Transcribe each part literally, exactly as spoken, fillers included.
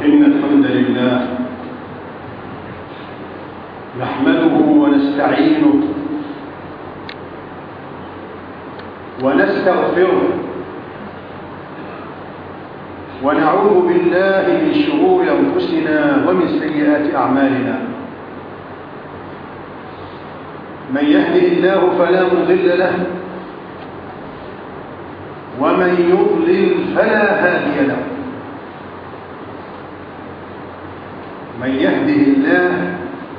إن الحمد لله نحمده ونستعينه ونستغفره ونعوذ بالله من شرور أنفسنا ومن سيئات أعمالنا. من يهده الله فلا مضل له ومن يضلل فلا هادي له. من يهده الله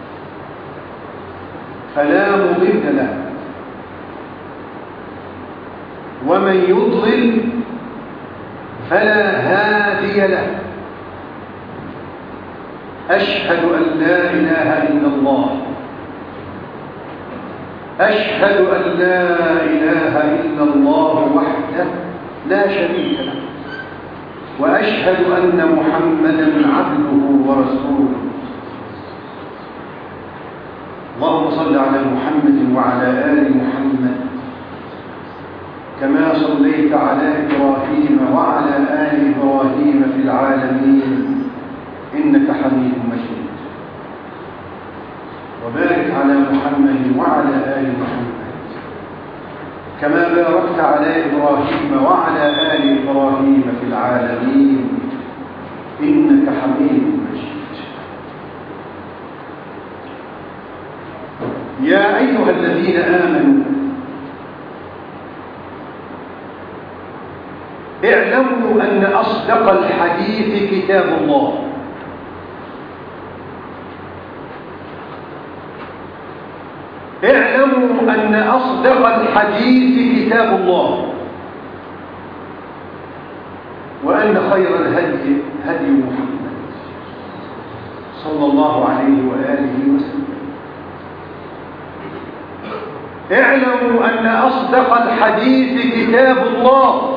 فلا مضل له ومن يضلل فلا هادي له. أشهد أن لا إله إلا الله أشهد أن لا إله إلا الله وحده لا شريك له، وأشهد أن محمدًا عبده ورسوله. اللهم صل على محمد وعلى آل محمد كما صليت على إبراهيم وعلى آل إبراهيم في العالمين إنك حميد مجيد. وبارك على محمد وعلى آل محمد كما باركت على إبراهيم وعلى آل إبراهيم في العالمين إنك حميد مجيد. يا أيها الذين آمنوا اعلموا أن أصدق الحديث كتاب الله، اعلموا أن أصدق الحديث كتاب الله، وأن خير الهدي هدي محمد صلى الله عليه وآله وسلم. اعلموا أن أصدق الحديث كتاب الله،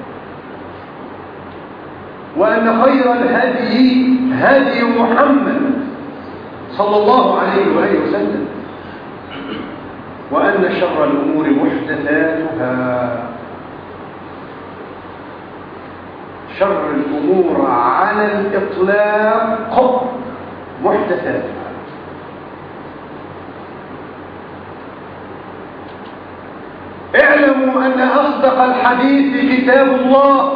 وأن خير الهدي هدي محمد صلى الله عليه وآله وسلم، وأن شر الأمور محدثاتها، شر الأمور على الإطلاق محدثاتها. اعلموا أن أصدق الحديث كتاب الله،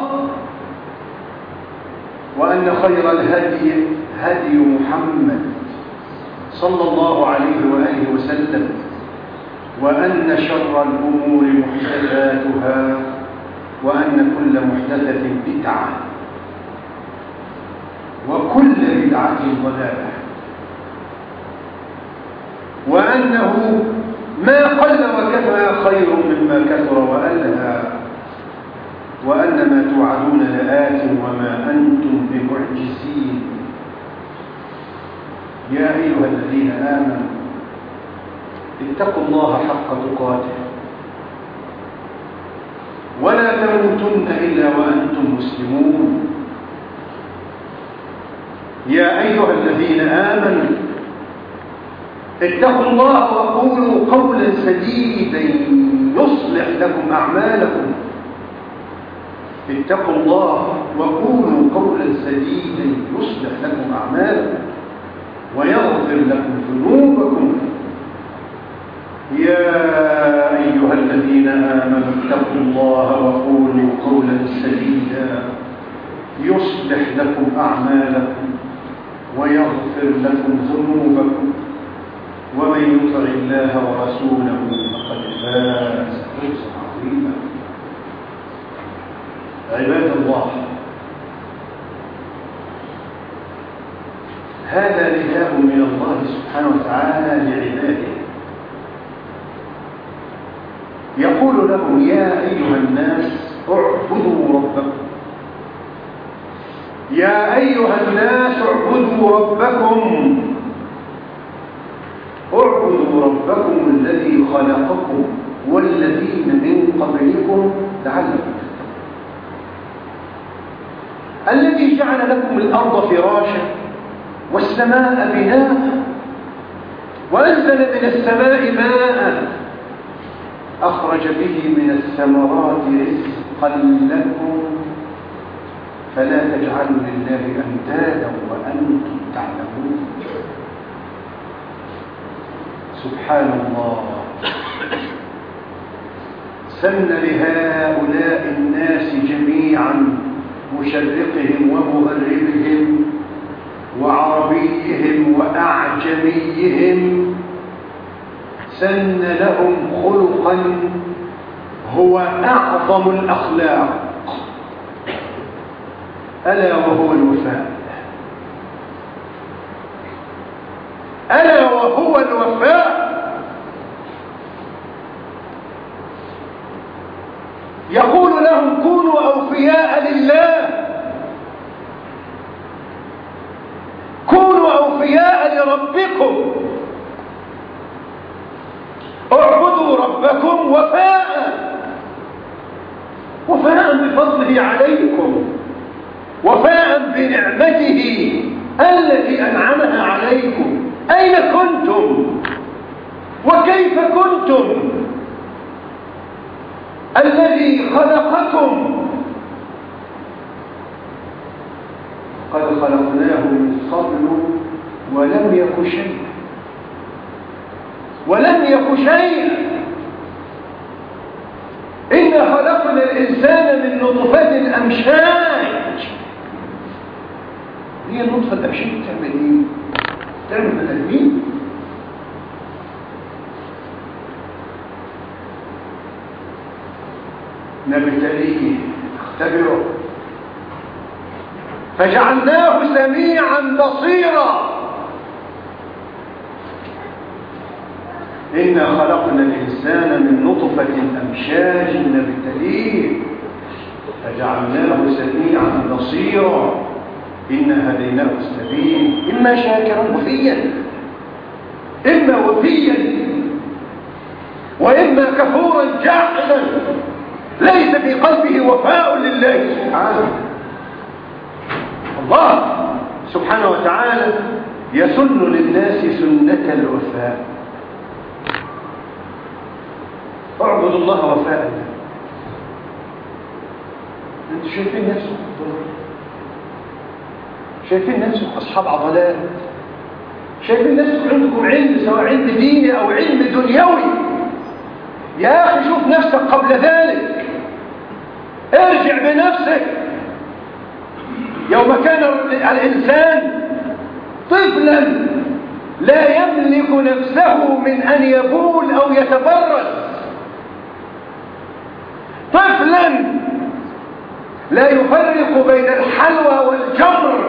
وأن خير الهدي هدي محمد صلى الله عليه وآله وسلم، وأن شر الأمور محدثاتها، وأن كل محدثة بدعة، وكل بدعة ضلالة، وأنه ما قل وكفى خير مما كثر وألهى، وأن ما توعدون لآت وما أنتم بمعجزين. يا أيها الذين آمنوا اتقوا الله حق تقاته ولا تموتن إلا وأنتم مسلمون. يا أيها الذين آمنوا اتقوا الله وقولوا قولا سديدا يصلح لكم أعمالكم. اتقوا الله وقولوا قولا سديدا يصلح لكم أعمالكم ويغفر لكم ذنوبكم. يا أيها الذين آمنوا اتقوا الله وقولوا قولا سديدا يصلح لكم أعمالكم ويغفر لكم ذنوبكم، ومن يطع الله ورسوله فقد فاز فوزا عظيما. عباد الله، هذا نداء من الله سبحانه وتعالى لعباده، يقول لهم: يا أيها الناس اعبدوا ربكم، يا أيها الناس اعبدوا ربكم، اعبدوا ربكم الذي خلقكم والذين من قبلكم لعلكم تتقون، الذي جعل لكم الأرض فراشا والسماء بناء وأنزل من السماء ماء أخرج به من الثمرات رزقا لكم فلا تجعلوا لله أندادا وأنتم تعلمون. سبحان الله، سن لهؤلاء الناس جميعا، مشرقهم ومغربهم وعربيهم وأعجميهم، سن لهم خلقا هو أعظم الأخلاق، ألا وهو الوفاء. ألا وهو الوفاء. يقول لهم كونوا أوفياء لله، كونوا أوفياء لربكم، اعبدوا ربكم وفاء، وفاء بفضله عليكم، وفاء بنعمته التي أنعمها عليكم. أين كنتم وكيف كنتم؟ الذي خلقكم قد خلقناه من قبل ولم يك شيئا، ولم يك شيئا. إنا خلقنا الإنسان من نطفة أمشاج. هي النطفة الأمشاج تعمل إيه؟ تعمل بني نبتليه، نختبره، فجعلناه سميعا بصيرا. إنا خلقنا الإنسان من نطفة أمشاج نبتليه فجعلناه سميعا بصيرا. إنا هديناه السبيل، إما شاكرا وفيا، إما وفيا وإما كفورا جاحدا ليس في قلبه وفاء لله سبحانه. الله سبحانه وتعالى يسن للناس سنة الوفاء. اعبدوا الله وفاء. انتوا شايفين نفسكم شايفين نفسكم اصحاب عضلات، شايفين نفسكم عندكم علم، سواء علم ديني او علم دنيوي. يا اخي شوف نفسك قبل ذلك، ارجع بنفسك. يوم كان الانسان طفلا لا يملك نفسه من ان يبول او يتبرز، طفلا لا يفرق بين الحلوى والجمر،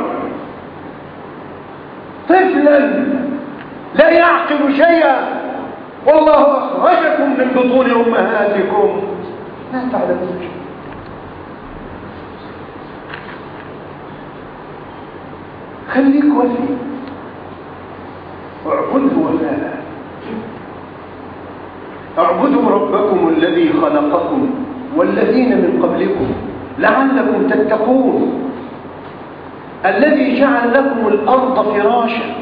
طفلا لا يعقل شيئا، والله أخرجكم من بطون أمهاتكم لا تعلمون شيئا. خليك وفي، اعبده وفاء. اعبدوا ربكم الذي خلقكم والذين من قبلكم لعلكم تتقون، الذي جعل لكم الأرض فراشا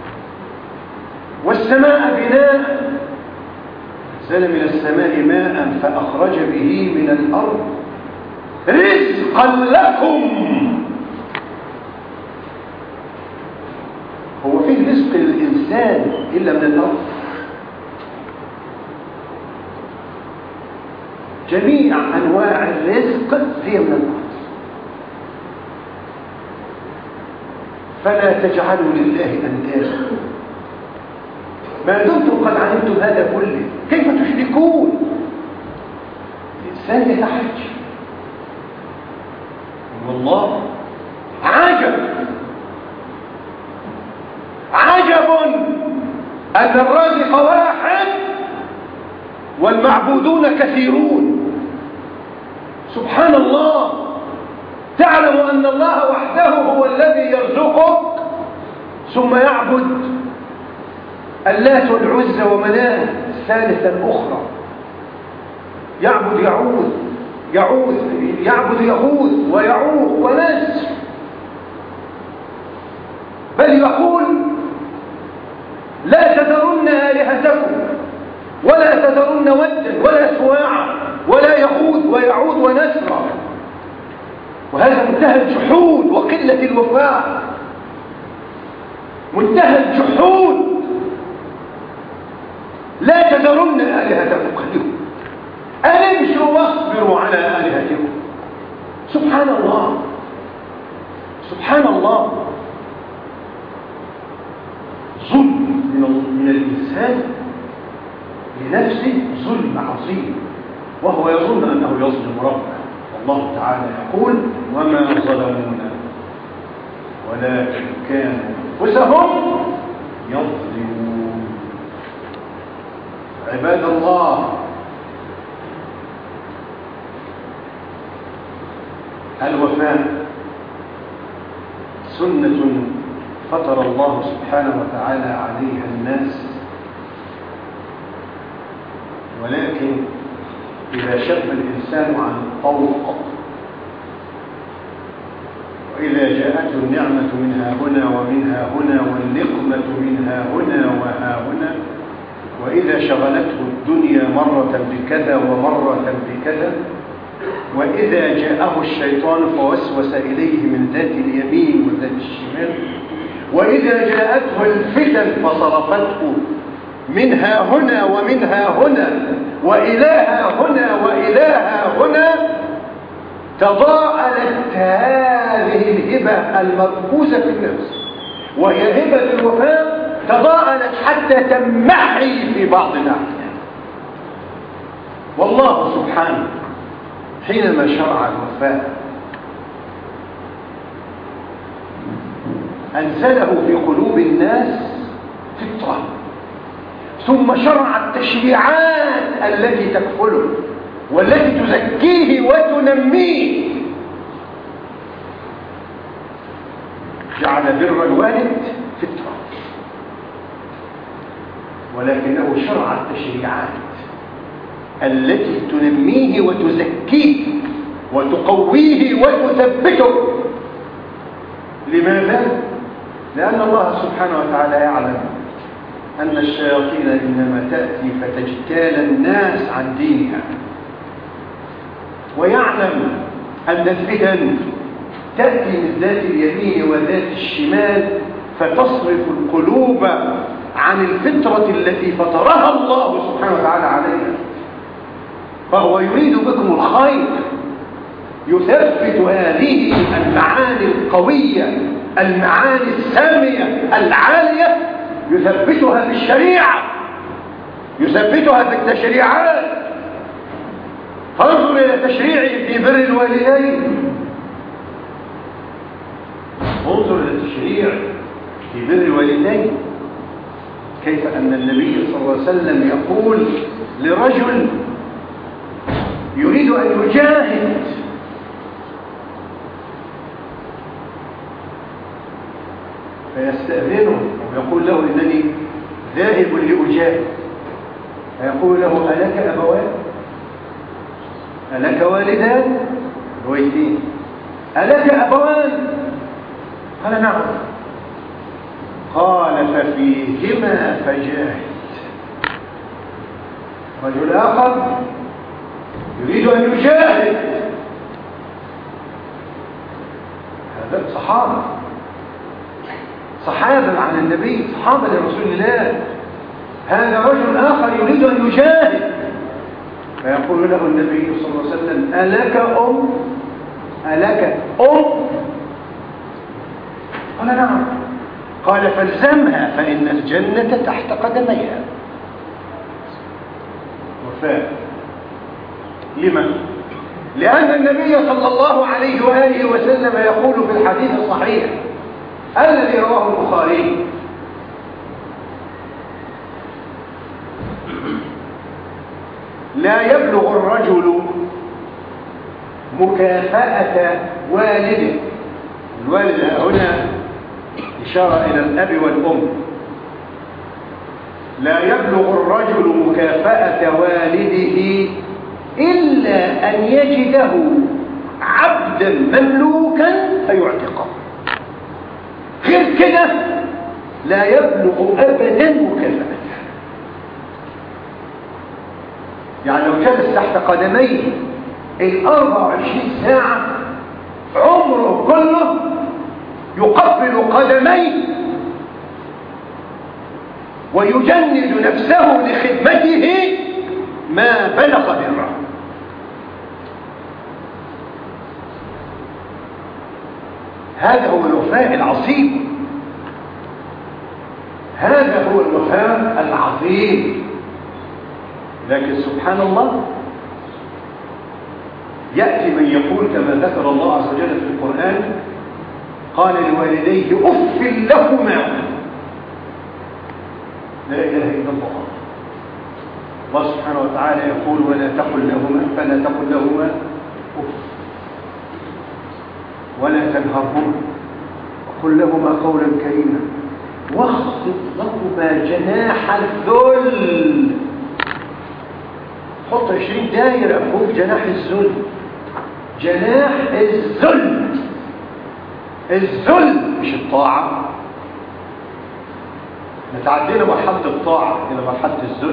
والسماء بناء، نزل من السماء ماء فأخرج به من الأرض رزقا لكم. هو فيه رزق للإنسان إلا من الأرض؟ جميع أنواع الرزق هي من الأرض. فلا تجعلوا لله أندادا. ما دمتم قد علمتم هذا كله كيف تشركون؟ الإنسان يتحجر. والله عجب عجب أن الرازق واحد والمعبودون كثيرون. سبحان الله. تعلم أن الله وحده هو الذي يرزقك ثم يعبد اللات والعزى ومناه ثالثا أخرى، يعبد يعود يعود يعبد يهود ويعوق ونس، بل يقول لا تذرن آلهتكم ولا تذرن ودا ولا سواعا ولا يغوث ويعود ونسرا. وهذا من منتهى الجحود وقلة الوفاء، منتهى الجحود. لا تذرن آلهتكم، خليهم أن امشوا واصبروا على آلهتكم. سبحان الله، سبحان الله. ظلم من الإنسان لنفسه ظلم عظيم، وهو يظن أنه يظلم ربه. الله تعالى يقول: وما ظلمونا ولكن كانوا أنفسهم يظلمون. عباد الله، الوفاء سنة فطر الله سبحانه وتعالى عليها الناس، ولكن إذا شب الإنسان عن الطوق، وإذا جاءته النعمة منها هنا ومنها هنا، والنقمة منها هنا وها هنا، وإذا شغلته الدنيا مرة بكذا ومرة بكذا، وإذا جاءه الشيطان فوسوس إليه من ذات اليمين وذات الشمال، وإذا جاءته الفتن فصرفته منها هنا ومنها هنا وإلها هنا وإلها هنا، تضاءلت هذه الهبة المركوزة في النفس وهي هبة الوفاء، تضاءلت حتى تمحي في بعض الأحيان. والله سبحانه حينما شرع الوفاء أنزله في قلوب الناس فطرة، ثم شرع التشريعات التي تكفله والتي تزكيه وتنميه. جعل بر الوالد فطرة، ولكنه شرع التشريعات التي تنميه وتزكيه وتقويه وتثبته. لماذا؟ لأن الله سبحانه وتعالى يعلم أن الشياطين إنما تأتي فتجتال الناس عن دينها، ويعلم أن الفتن تأتي من ذات اليمين وذات الشمال فتصرف القلوب عن الفطرة التي فطرها الله سبحانه وتعالى عليها. فهو يريد بكم الخير، يثبت هذه المعاني القوية، المعاني السامية العالية، يثبتها في الشريعة، يثبتها في التشريعات. فانظر إلى تشريعه في بر الوالدين، انظر إلى تشريع في بر الوالدين، كيف أن النبي صلى الله عليه وسلم يقول لرجل يريد أن يجاهد، فيستأذنه ويقول له: إنني ذاهب لأجاهد. فيقول له: ألك أبوان؟ ألك والدان؟ الوالدين. ألك أبوان؟ قال: نعم. قال: ففيهما فجاهد. رجل آخر يريد أن يجاهد، هذا صحابة صحابة عن النبي، صحابة لرسول الله. هذا رجل آخر يريد أن يجاهد، فيقول له النبي صلى الله عليه وسلم: ألك أم؟ ألك أم؟ قال: نعم. قال: فالزمها فإن الجنة تحت قدميها. وفاء. لمن؟ لأن النبي صلى الله عليه وآله وسلم يقول في الحديث الصحيح الذي رواه البخاري: لا يبلغ الرجل مكافأة والده. الوالد هنا إشارة إلى الأب والأم. لا يبلغ الرجل مكافأة والده إلا أن يجده عبدا مملوكا فيعتقه، غير كده لا يبلغ أبدا مكافأته. يعني لو جلس تحت قدميه الأربع وعشرين ساعة عمره كله يقبل قدميه ويجند نفسه لخدمته ما بلغ بره. هذا هو الوفاء العظيم، هذا هو الوفاء العظيم. لكن سبحان الله يأتي من يقول كما ذكر الله عز وجل في القرآن: قال لوالديه أف لهما. لا إله إلا الله. الله سبحانه وتعالى يقول: ولا تقل لهما فلا تقل لهما أف ولا تنهرهما وقل لهما قولا كريما واخفض لهما جناح الذل. حط عشرين دايرة فوق جناح الذل. جناح الذل، الذل مش الطاعة. نتعدينا مرحلة الطاعة إلى مرحلة الذل.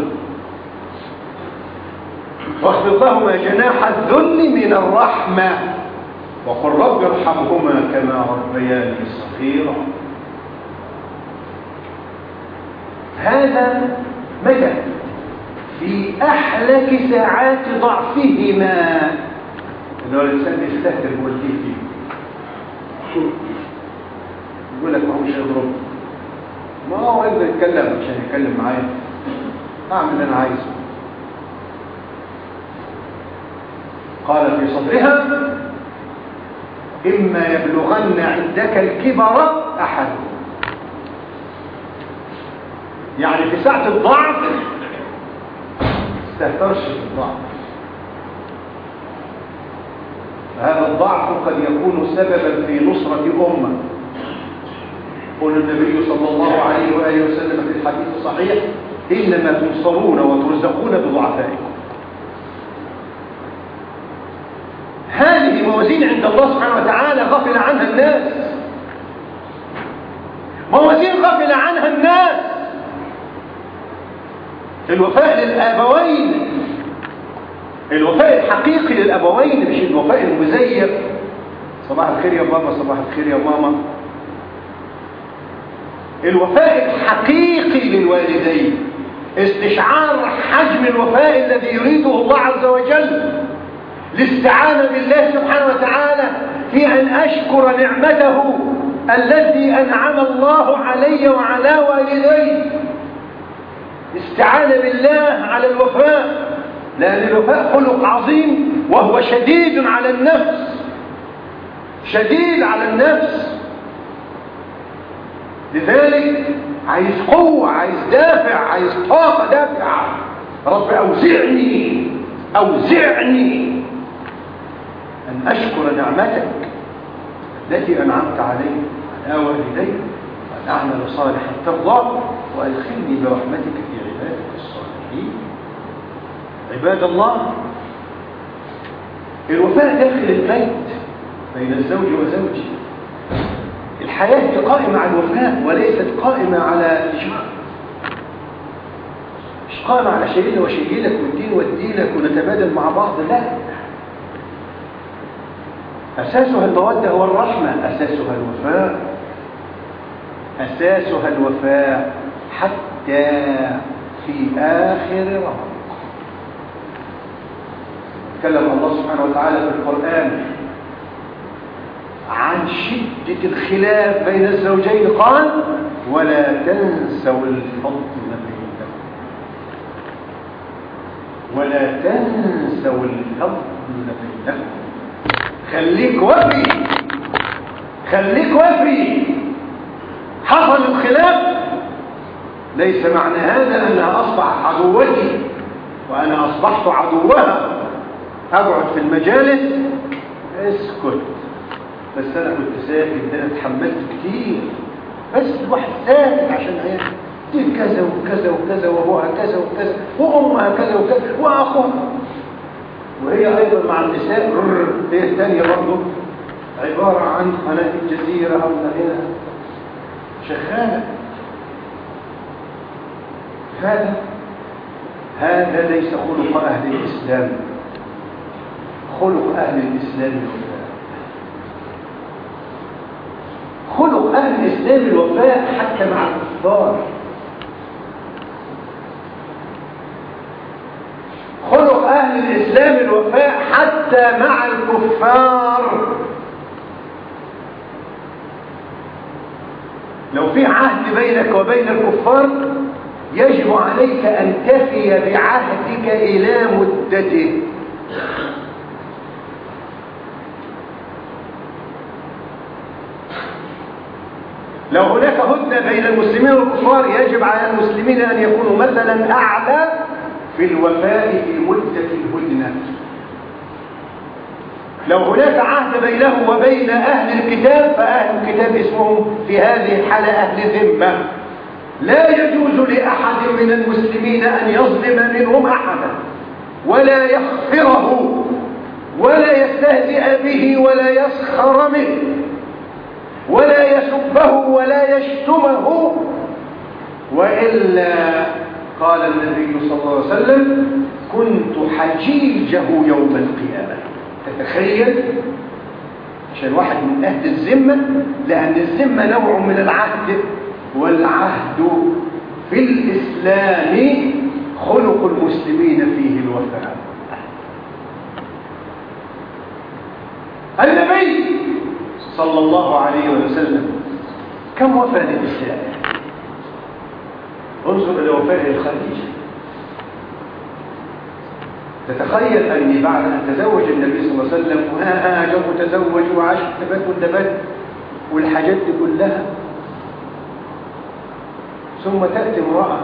واخفض لهما جناح الذل من الرحمة وقل رب ارحمهما كما ربياني صغيرا. هذا متى؟ في أحلك ساعات ضعفهما، اللي هو الإنسان يستهتر بولديه فيه. يقول لك ما هو مش يضرب، ما هو يقدر يتكلم عشان يتكلم معايا، أعمل اللي أنا عايزه. قال في صدرها: إما يبلغن عندك الكبر أحد. يعني في ساعة الضعف استهترش في الضعف. هذا الضعف قد يكون سببا في نصرة أمة. قال النبي صلى الله عليه وآله وسلم في الحديث الصحيح: إنما تنصرون وترزقون بضعفائكم. هذه موازين عند الله سبحانه وتعالى غفل عنها الناس، موازين غفل عنها الناس. الوفاء للآبوين، الوفاء الحقيقي للأبوين، مش الوفاء المزيف. صباح الخير يا بابا، صباح الخير يا ماما. الوفاء الحقيقي للوالدين، استشعار حجم الوفاء الذي يريده الله عز وجل، الاستعانة بالله سبحانه وتعالى في أن أشكر نعمته التي أنعم الله علي وعلى والدي. استعانة بالله على الوفاء، لأن الوفاء خلق عظيم وهو شديد على النفس، شديد على النفس. لذلك عايز قوة، عايز دافع، عايز طاقة دافع. رب أوزعني أوزعني أن أشكر نعمتك التي أنعمت علي وعلى والدي وأن أعمل صالحا ترضى وأدخلني برحمتك في عبادك الصالحين. عباد الله، الوفاء داخل البيت بين الزوج وزوجه. الحياة قائمة على الوفاء وليست قائمة على الإجماع، مش قائمة على شيلنا وشيلك والدين والدينك ونتبادل مع بعض. لا، أساسها المودة والرحمة، أساسها الوفاء، أساسها الوفاء حتى في آخر رمضان. تكلم الله سبحانه وتعالى في القرآن عن شدة الخلاف بين الزوجين، قال: ولا تنسوا الفضل بينكم، ولا تنسوا الفضل بينكم. خليك وفي، خليك وفي. حصل الخلاف ليس معنى هذا أنها أصبح عدوتي وأنا أصبحت عدوها. أقعد في المجالس اسكت، بس أنا كنت ساكت، أنا اتحملت كتير، بس الواحد ساكت عشان هي دي كذا وكذا وكذا وأبوها كذا وكذا وأمها كذا وكذا وأخوها. وهي أيضا مع النساء هي الثانية برضه عبارة عن قناة الجزيرة أو هنا شغالة. هذا هذا ليس خلق أهل الإسلام. خلق أهل الإسلام الوفاء. الإسلام الوفاء حتى مع الكفار. خلق أهل الإسلام الوفاء حتى مع الكفار. لو في عهد بينك وبين الكفار يجب عليك أن تفي بعهدك إلى مدته. لو هناك هدنة بين المسلمين والكفار يجب على المسلمين أن يكونوا مثلا أعلى في الوفاء في مدة الهدنة. لو هناك عهد بينه وبين أهل الكتاب فأهل الكتاب اسمهم في هذه الحالة أهل ذمة. لا يجوز لأحد من المسلمين أن يظلم منهم أحدا ولا يغفره ولا يستهزئ به ولا يسخر منه ولا يسبه ولا يشتمه، وإلا قال النبي صلى الله عليه وسلم كنت حجيجه يوم القيامة. تتخيل عشان واحد من أهل الذمة، لأن الذمة نوع من العهد، والعهد في الإسلام خلق المسلمين فيه الوفاء. النبي صلى الله عليه وسلم كم وفى للإسلام؟ انظر إلى وفاء الخديجة. تتخيل أني بعد أن تزوج النبي صلى الله عليه وسلم وها هاجر وتزوج وعاش تبت والدبت والحاجات دي كلها، ثم تأتي امرأة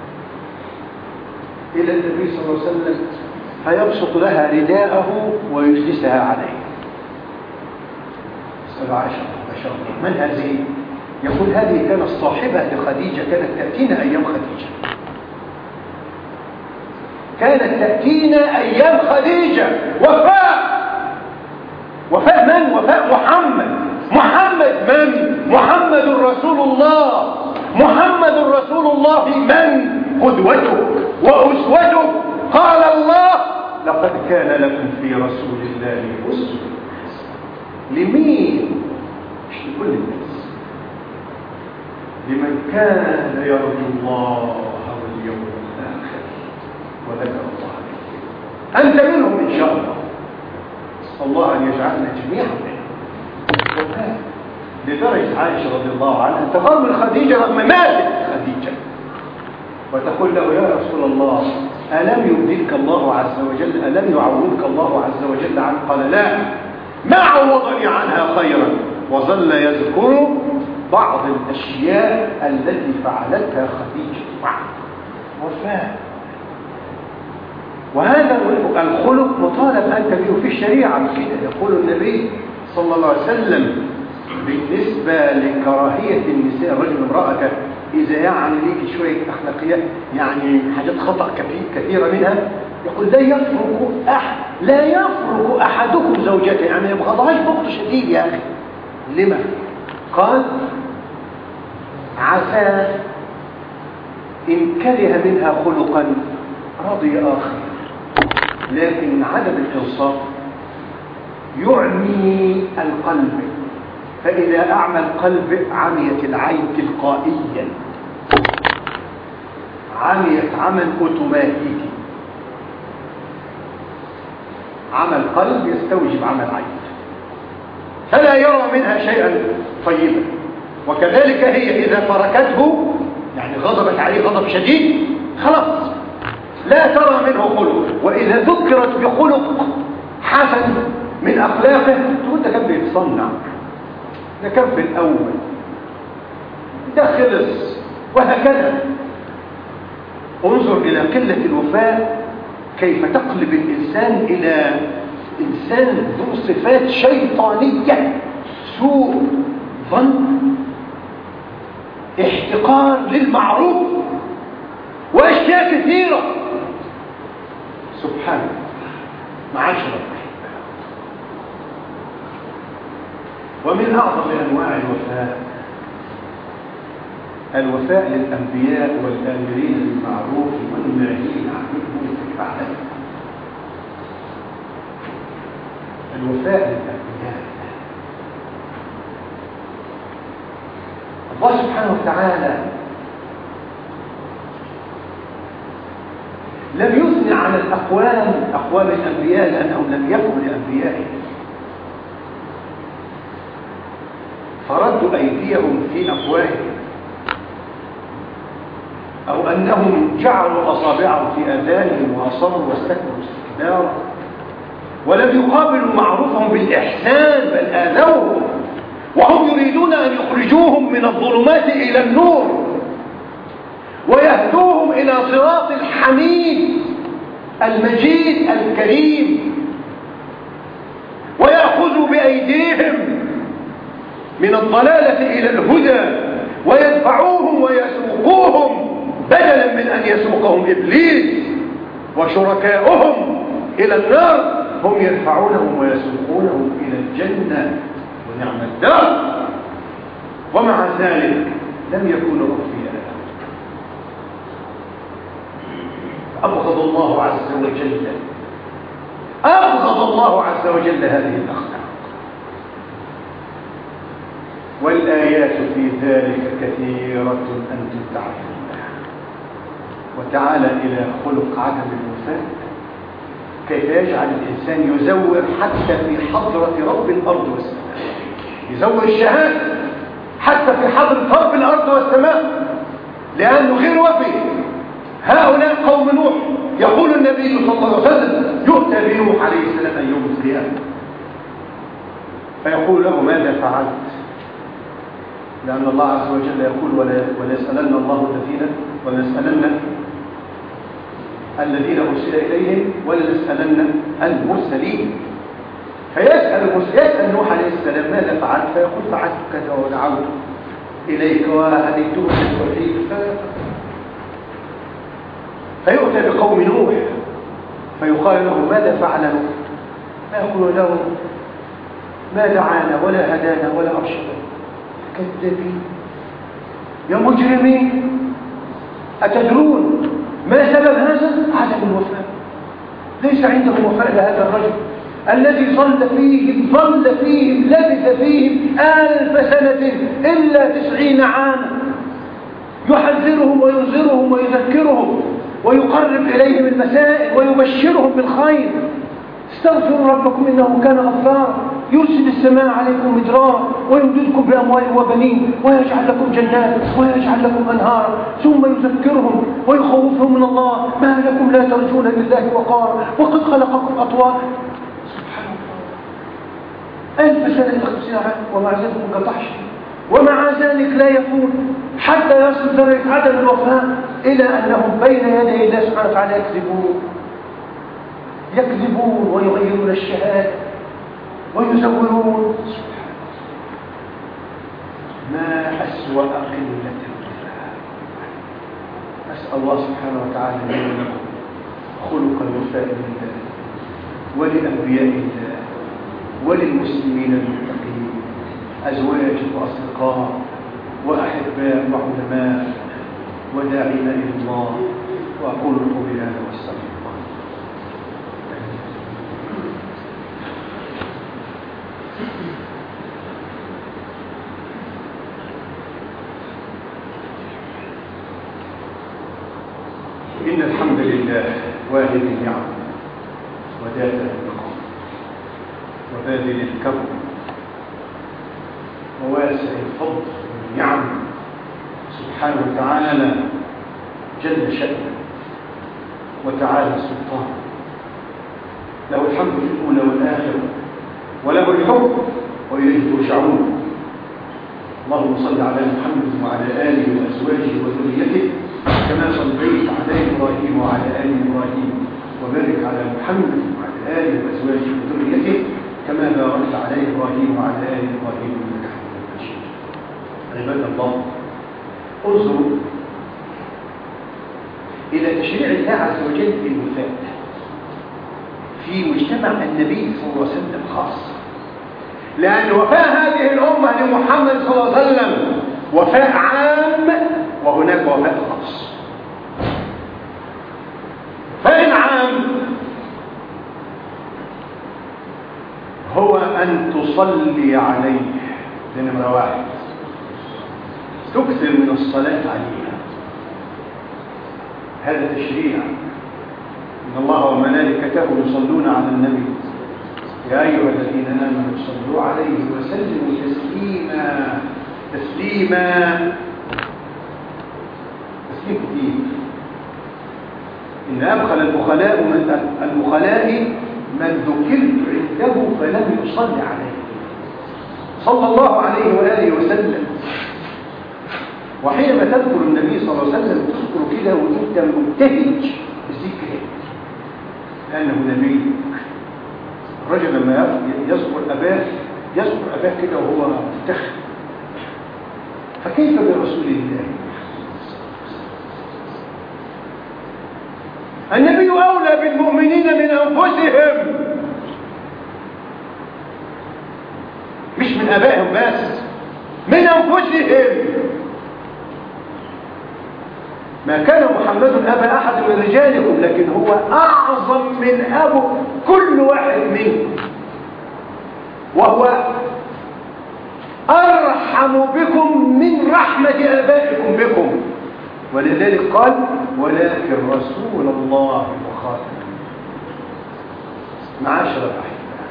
إلى النبي صلى الله عليه وسلم فيبسط لها رداءه ويجلسها عليه. سبع عشر عشر من هذه؟ يقول هذه كانت صاحبة لخديجة، كانت تأتينا أيام خديجة، كانت تأتينا أيام خديجة. وفاء. وفاء من؟ وفاء محمد. محمد من؟ محمد رسول الله. محمد رسول الله من؟ قدوتك وأسوتك. قال الله لقد كان لكم في رسول الله أسوة. لمين؟ مش لكل الناس، لمن كان يرجو الله واليوم الآخر وذكر الله كثيرا. أنت منهم إن شاء الله. أسأل الله أن يجعلنا جميعا منهم. لدرجة عائشة رضي الله عنها تغار من خديجة رغم ماتت خديجة وتقول له يا رسول الله ألم يبدلك الله عز وجل، ألم يعوضك الله عز وجل عنه؟ قال لا، ما عوضني عنها خيرا. وظل يذكر بعض الأشياء التي فعلتها خديجة معه. وفاء. وهذا الخلق مطالب أنت به في الشريعة. كده يقول النبي صلى الله عليه وسلم بالنسبة لكراهية النساء الرجل امرأة إذا يعني ليك شوية أخلاقيات، يعني حاجات خطأ كثيرة منها، يقول لا يفرق أحد لا يفرق أحدكم زوجته، يعني ما يبغضهاش بغض شديد يا أخي. لما؟ قال عسى إن كره منها خلقا رضي آخر، لكن عدم الإنصاف يعمي القلب، فإذا أعمى القلب عميت العين تلقائيا، عميت عمى أوتوماتيكي. عمى القلب يستوجب عمى العين فلا يرى منها شيئا طيبا. وكذلك هي إذا تركته، يعني غضبت عليه غضب شديد، خلاص لا ترى منه خلق. وإذا ذكرت بخلق حسن من أخلاقه تقول ده كان بيتصنع، ده كان في الأول، ده خلص، وهكذا. انظر إلى قلة الوفاء كيف تقلب الإنسان إلى إنسان ذو صفات شيطانية، سوء ظن، احتقار للمعروف، وأشياء كثيرة. سبحان الله. معاشر ومن أعظم أنواع الوفاء الوفاء للأنبياء والآمرين بالمعروف والناهين عن المنكر. الوفاء للأنبياء. الله سبحانه وتعالى لم يثني على الأقوام أقوام الأنبياء لأنهم لم يكونوا لأنبيائهم، فردوا أيديهم في أفواههم أو أنهم جعلوا أصابعهم في آذانهم وأصروا واستكبروا استكبارا، ولم يقابلوا معروفهم بالإحسان بل آذوهم، وهم يريدون أن يخرجوهم من الظلمات إلى النور ويهدوهم إلى صراط الحميد المجيد الكريم، ويأخذوا بأيديهم من الضلالة إلى الهدى ويدفعوهم ويسوقوهم بدلا من أن يسوقهم إبليس وشركاؤهم إلى النار، هم يدفعونهم ويسوقونهم إلى الجنة ونعم الدار، ومع ذلك لم يكونوا أوفياء. أبغض الله عز وجل أبغض الله عز وجل هذه الأخلاق، والآيات في ذلك كثيرة أنتم تعرفونها. وتعالى إلى خلق عدم الوفاء، كيف يجعل الإنسان يزور حتى في حضرة رب الأرض والسماء، يزور الشهادة حتى في حضرة رب الأرض والسماء، لأنه غير وفي. هؤلاء قوم نوح، يقول النبي صلى الله عليه وسلم يؤتى بنوح عليه السلام يوم القيامة فيقول له ماذا فعلت؟ لأن الله عز وجل يقول ولا وليسألن الله الذين وليسألن الذين أرسل إليهم وليسألن المرسلين. فيسأل يسأل نوح عليه السلام ماذا فعلت؟ فيقول فعلت كذا ودعوت إليك وهديتهم للتوحيد. فيؤتى بقوم نوح فيقال له ماذا فعل نوح؟ فيقول له ما دعانا ولا هدانا ولا أرشدنا. كذابين يا مجرمين، أتدرون ما سبب هذا؟ عدم الوفاء. ليس عندهم وفاء لهذا الرجل الذي ظل فيهم ظل فيهم لبث فيهم ألف سنة إلا تسعين عاما، يحذرهم وينذرهم ويذكرهم ويقرب إليهم المسائل ويبشرهم بالخير. استغفروا ربكم إنه كان غفارا يرسل السماء عليكم مدرارا ويمددكم بأموال وبنين ويجعل لكم جنات ويجعل لكم أنهارا، ثم يذكرهم ويخوفهم من الله ما لكم لا ترجون لله وقارا وقد خلقكم أطوارا. سبحان الله، ألف سنة إلى خمسين عام ومع ذلك منقطعش، ومع ذلك لا يكون حتى يصل درجة عدم الوفاء إلى أنهم بين يدي الله سبحانه وتعالى يكذبون يكذبون ويغيرون الشهادة ويزورون. ما أسوأ قلة الوفاء. أسأل الله سبحانه وتعالى لنا ولكم خلق الوفاء لله ولأنبياء الله وللمسلمين المتقين، أزواج وأصدقاء وأحباء وعلماء وداعين إلى الله. وأقول قولي هذا واستغفر الله. إن الحمد لله واهب النعم ودافع النقم وباذل الكرم وواسع الفضل والنعم سبحانه وتعالى جل شأنه وتعالى سلطانه، له الحمد في الأولى والآخرة وله الحكم وإليه ترجعون. اللهم صل على محمد وعلى آله وأزواجه وذريته كما صليت على إبراهيم وعلى آل إبراهيم، وبارك على محمد وعلى آله وأزواجه وذريته كما باركت على إبراهيم وعلى آل إبراهيم إنك حميد مجيد. عباد الله، انظروا إلى تشريع الله عز وجل بالوفاء في مجتمع النبي صلى الله عليه وسلم خاصة، لأن وفاء هذه الأمة لمحمد صلى الله عليه وسلم وفاء عام وهناك وفاء خاص. وفاء عام هو أن تصلي عليه، ده نمرة واحد، تكثر من الصلاة عليها. هذا تشريع. إن الله وملائكته يصلون على النبي يا أيها الذين آمنوا صلوا عليه وسلموا تسليما تسليما تسليم كتير. إن أبخل البخلاء من البخلاء من ذكرت عنده فلم يصلي عليه صلى الله عليه وآله وسلم. وحينما تذكر النبي صلى الله عليه وسلم تذكر كده وانت مبتهج بذكره لأنه نبي. الرجل لما يذكر أباه يذكر أباه كده وهو مفتخر، فكيف برسول الله؟ النبي أولى بالمؤمنين من أنفسهم، مش من أبائهم بس، من أنفسهم. ما كان محمد أبا أحد من رجالكم لكن هو أعظم من أبو كل واحد منكم، وهو أرحم بكم من رحمة آبائكم بكم. ولذلك قال ولكن رسول الله وخاتم. معاشر الأحبة،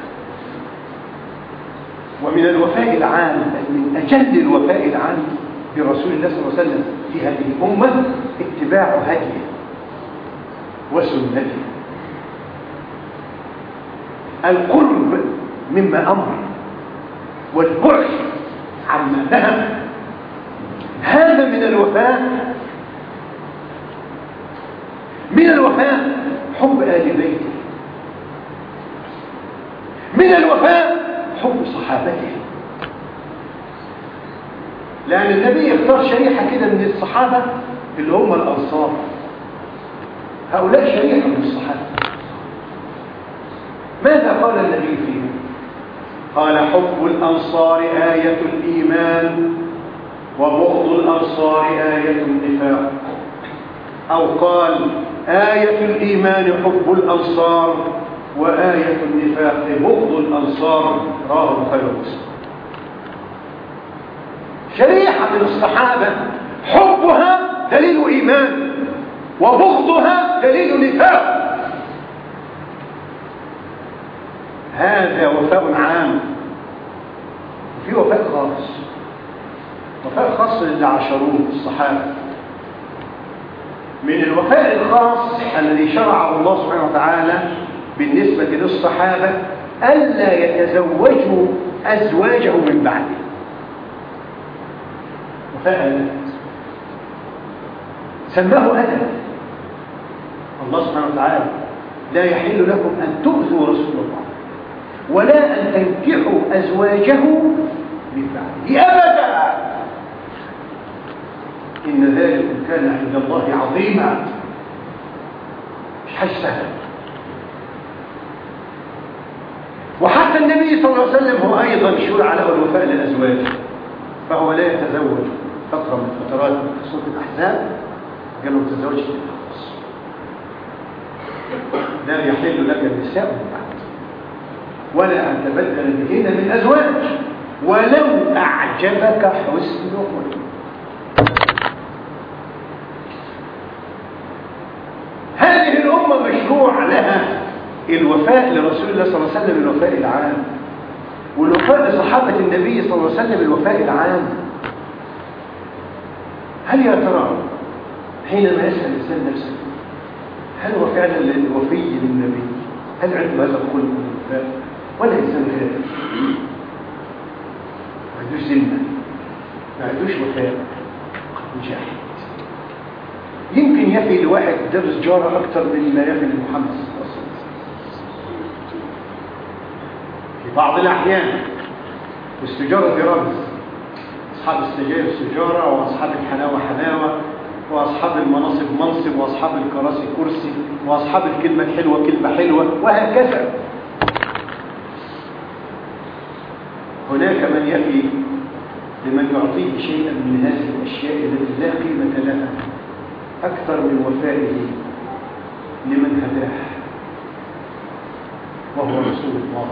ومن الوفاء العام، من أجل الوفاء العام برسول الله صلى الله عليه وسلم في هذه الأمة اتباع هديه وسنته، القرب مما أمر والبعد عما نهى. هذا من الوفاء. من الوفاء حب آل بيته، من الوفاء حب صحابته. لأن النبي اختار شريحة كده من الصحابة اللي هم الأنصار. هؤلاء شريحة من الصحابة. ماذا قال النبي فيهم؟ قال حب الأنصار آية الإيمان وبغض الأنصار آية النفاق. أو قال آية الإيمان حب الأنصار وآية النفاق بغض الأنصار. رواه البخاري ومسلم. شريحة من الصحابة حبها دليل إيمان وبغضها دليل نفاق. هذا وفاء عام. وفي وفاء خاص، وفاء خاص للي عاشروه الصحابة. من الوفاء الخاص الذي شرعه الله سبحانه وتعالى بالنسبة للصحابة ألا يتزوجوا أزواجه من بعده. وفاء أدب سماه أدب. الله سبحانه وتعالى لا يحل لكم أن تؤذوا رسول الله ولا أن تنكحوا أزواجه من بعده أبدا، إن ذلك كان عند الله عظيما. مش حاجة سهلة. وحتى النبي صلى الله عليه وسلم هو أيضا شرع له الوفاء لأزواجه، فهو لا يتزوج فترة من فترات سورة الأحزاب قال له تزوج الخاص، لا يحل لك النساء من بعد ولا أن تبدل بهن من أزواج ولو أعجبك حسنهن. هذه الأمة مشروع لها الوفاء لرسول الله صلى الله عليه وسلم الوفاء العام، والوفاء لصحابة النبي صلى الله عليه وسلم الوفاء العام. هل يا ترى حينما يسأل الإنسان نفسه هل هو فعلا الوفي للنبي؟ هل عنده هذا الخلق من الوفاء؟ ولا إنسان غير ما عندوش ذمة، ما عندوش وفاء، مجاهد. يمكن يفي لواحد درس جارة أكثر من ما يفي لمحمد صلى الله عليه وسلم في بعض الأحيان. والسجارة دي رمز. أصحاب السجاير سجارة، وأصحاب الحلاوة حلاوة، وأصحاب المناصب منصب، وأصحاب الكراسي كرسي، وأصحاب الكلمة الحلوة كلمة حلوة، وهكذا. هناك من يفي لمن يعطيه شيئا من هذه الأشياء التي لا قيمة لها أكثر من وفائه لمن هداه، وهو رسول الله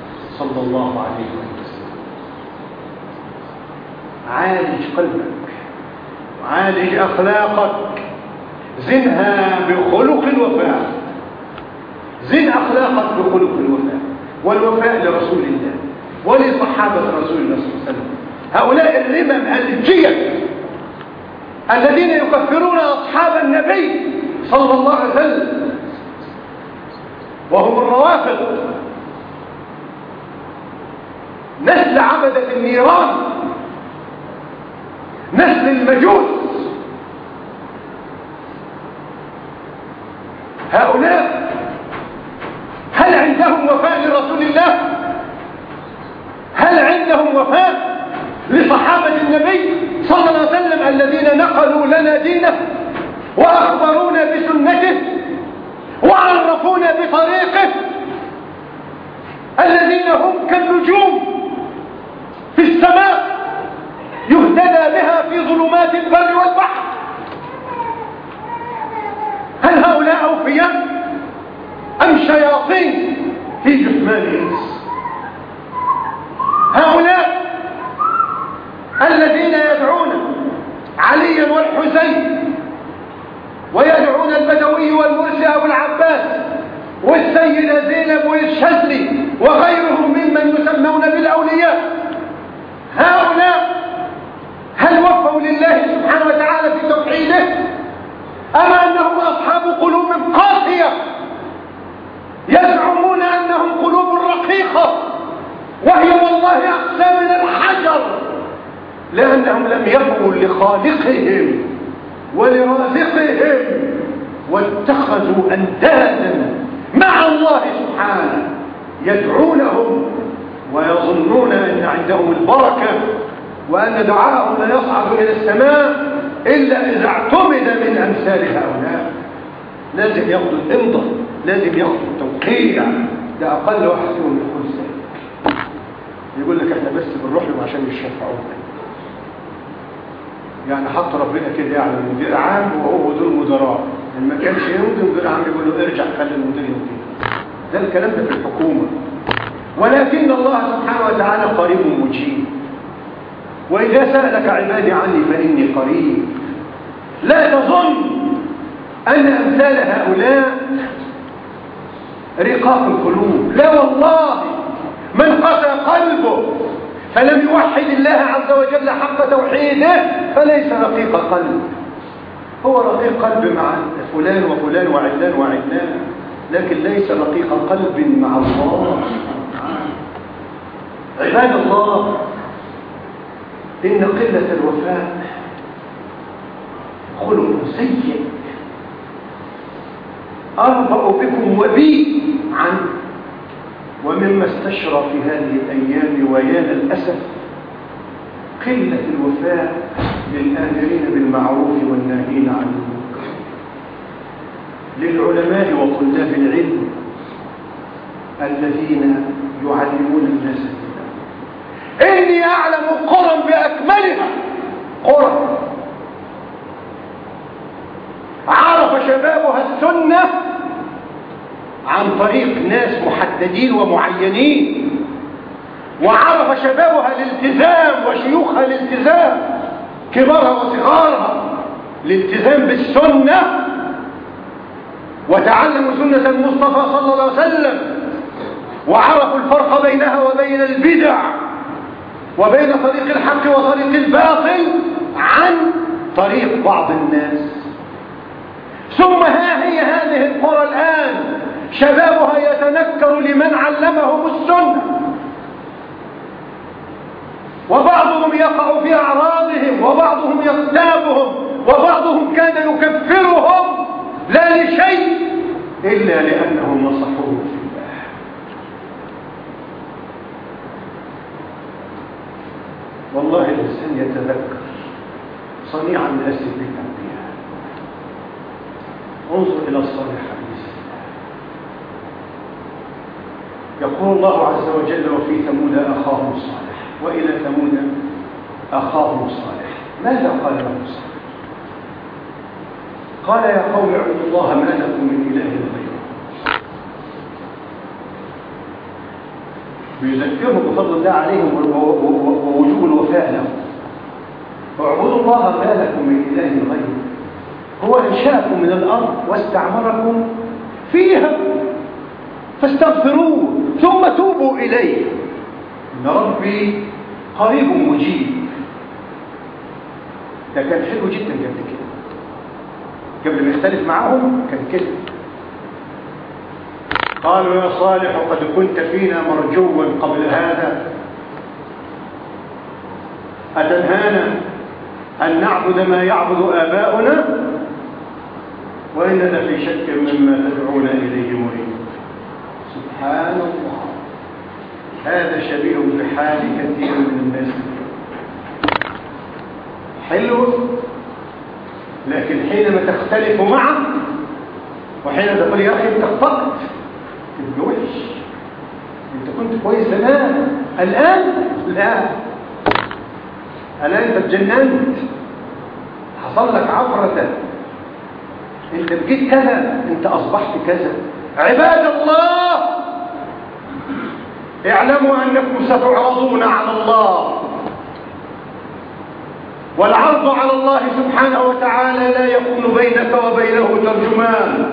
صلى الله عليه وسلم. عالج قلبك عالج أخلاقك، زنها بخلق الوفاء، زن أخلاقك بخلق الوفاء والوفاء لرسول الله ولصحابة رسول الله صلى الله عليه وسلم. هؤلاء الرمم الجيل الذين يكفرون أصحاب النبي صلى الله عليه وسلم وهم الروافض، نسل عبدة النيران، نسل المجوس. هؤلاء هل عندهم وفاء لرسول الله؟ هل عندهم وفاء لصحابة النبي صلى الله عليه وسلم الذين نقلوا لنا دينه وأخبرونا بسنته وعرفونا بطريقه، الذين هم كالنجوم في السماء يهتدى بها في ظلمات البر والبحر؟ هل هؤلاء أوفياء أم شياطين في جثمان الإنس؟ هؤلاء الذين يدعون عليا والحسين ويدعون البدوي والمرسي أبو العباس والسيدة زينب والشاذلي وغيرهم ممن يسمون بالأولياء، هؤلاء هل وفوا لله سبحانه وتعالى في توحيده أم أنهم أصحاب قلوب قاسية يزعمون أنهم قلوب رقيقة وهي والله أقسى من الحجر، لأنهم لم يفوا لخالقهم ولرازقهم واتخذوا أندادا مع الله سبحانه يدعونهم ويظنون أن عندهم البركة وأن دعاءهم لا يصعد إلى السماء إلا إذا اعتمد من أمثال هؤلاء. لازم ياخذوا الإمضة، لازم ياخذوا التوقيع، ده أقل واحد فيهم يقول ذلك، يقول لك احنا بس بنروح لهم عشان يشفعونا. يعني حط ربنا كده يعني مدير عام وهو دول مدراء، لما كانش يمكن مدير عام يقول له ارجع خلي المدير يمكن. ده الكلام ده في الحكومة، ولكن الله سبحانه وتعالى قريب مجيب. وإذا سألك عبادي عني فإني قريب. لا تظن أن أمثال هؤلاء رقاق القلوب، لا والله، من قسى قلبه فلم يوحد الله عز وجل حق توحيده فليس رقيق قلب. هو رقيق قلب مع فلان وفلان وعلان وعلان، لكن ليس رقيق قلب مع الله. عباد الله، إن قلة الوفاء خلق سيء أربأ بكم وبي عنه. ومما استشرى في هذه الأيام ويا للأسف قلة الوفاء للآمرين بالمعروف والناهين عن المنكر، للعلماء وطلاب العلم الذين يعلمون الناس دينهم. إني أعلم قرى بأكملها، قرى عرف شبابها السنة عن طريق ناس محددين ومعينين، وعرف شبابها الالتزام وشيوخها الالتزام، كبارها وصغارها الالتزام بالسنة، وتعلموا سنة المصطفى صلى الله عليه وسلم، وعرفوا الفرق بينها وبين البدع وبين طريق الحق وطريق الباطل عن طريق بعض الناس. ثم ها هي هذه القرى الآن شبابها يتنكر لمن علمهم السنة، وبعضهم يقع في أعراضهم وبعضهم يغتابهم وبعضهم كان يكفرهم لا لشيء إلا لأنهم نصحوه في الله. والله الإنسان يتذكر صنيع الناس بالأنبياء. انظر إلى الصالح حديث يقول الله عز وجل وفي ثمود أخاهم صالح وإلى ثمود أخاهم صالح. ماذا قال له صالح؟ قال يا قوم اعبدوا الله ما لكم من إله غيره. بيذكرهم بفضل الله عليهم ووجوب الوفاء لهم. اعبدوا اعبدوا الله ما لكم من إله غيره، هو أنشأكم من الأرض واستعمركم فيها فاستغفروه ثم توبوا إليه إن ربي قريب مجيب. ده كان حلو جدا قبل كده، قبل ما يختلف معهم كان كده. قالوا يا صالح قد كنت فينا مرجوا قبل هذا، أتنهانا أن نعبد ما يعبد آباؤنا وإننا في شك مما تدعون إليه مريب. سبحان الله، هذا شبيه بحال كثير من الناس. حلو، لكن حينما تختلف معه وحين تقول يا أخي انت اخطأت تبقى وحش، انت كنت كويس الآن الآن الآن الآن انت اتجننت، حصل لك عفرة، انت بقيت كذا، انت أصبحت كذا. عباد الله اعلموا أنكم ستعرضون على الله، والعرض على الله سبحانه وتعالى لا يكون بينك وبينه ترجمان،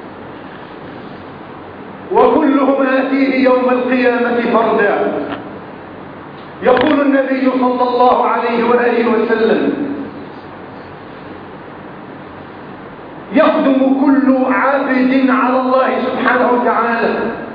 وكلهم آتيه يوم القيامة فردا. يقول النبي صلى الله عليه وآله وسلم يقدم كل عابد على الله سبحانه وتعالى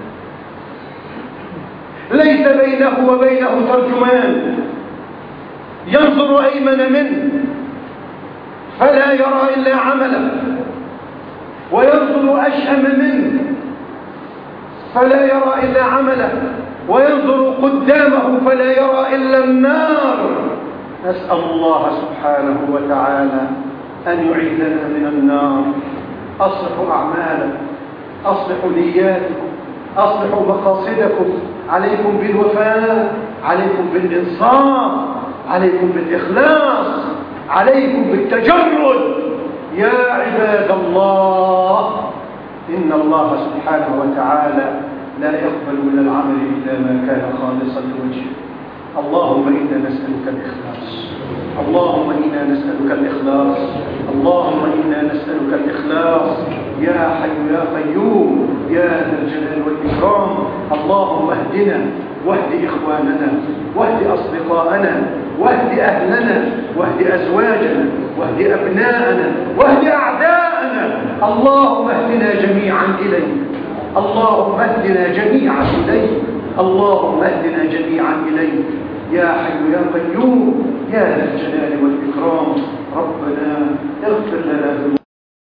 ليس بينه وبينه ترجمان، ينظر أيمن منه فلا يرى إلا عمله، وينظر أشأم منه فلا يرى إلا عمله، وينظر قدامه فلا يرى إلا النار. نسأل الله سبحانه وتعالى أن يعيذنا من النار. أصلحوا أعمالكم، أصلحوا نياتكم، أصلحوا مقاصدكم، عليكم بالوفاء، عليكم بالإنصاف، عليكم بالإخلاص، عليكم بالتجرد. يا عباد الله إن الله سبحانه وتعالى لا يقبل من العمل إلا ما كان خالصا لوجهه. اللهم إنا نسألك الإخلاص، اللهم إنا نسألك الإخلاص، اللهم إنا نسألك الإخلاص يا حي يا قيوم يا ذا الجلال والإكرام. اللهم اهدنا واهد إخواننا واهد أصدقاءنا واهد أهلنا واهد أزواجنا واهد أبناءنا واهد أعداءنا. اللهم اهدنا جميعا إليك، اللهم اهدنا جميعا إليك، اللهم اهدنا جميعا إليك يا حي يا قيوم يا ذا الجلال والإكرام.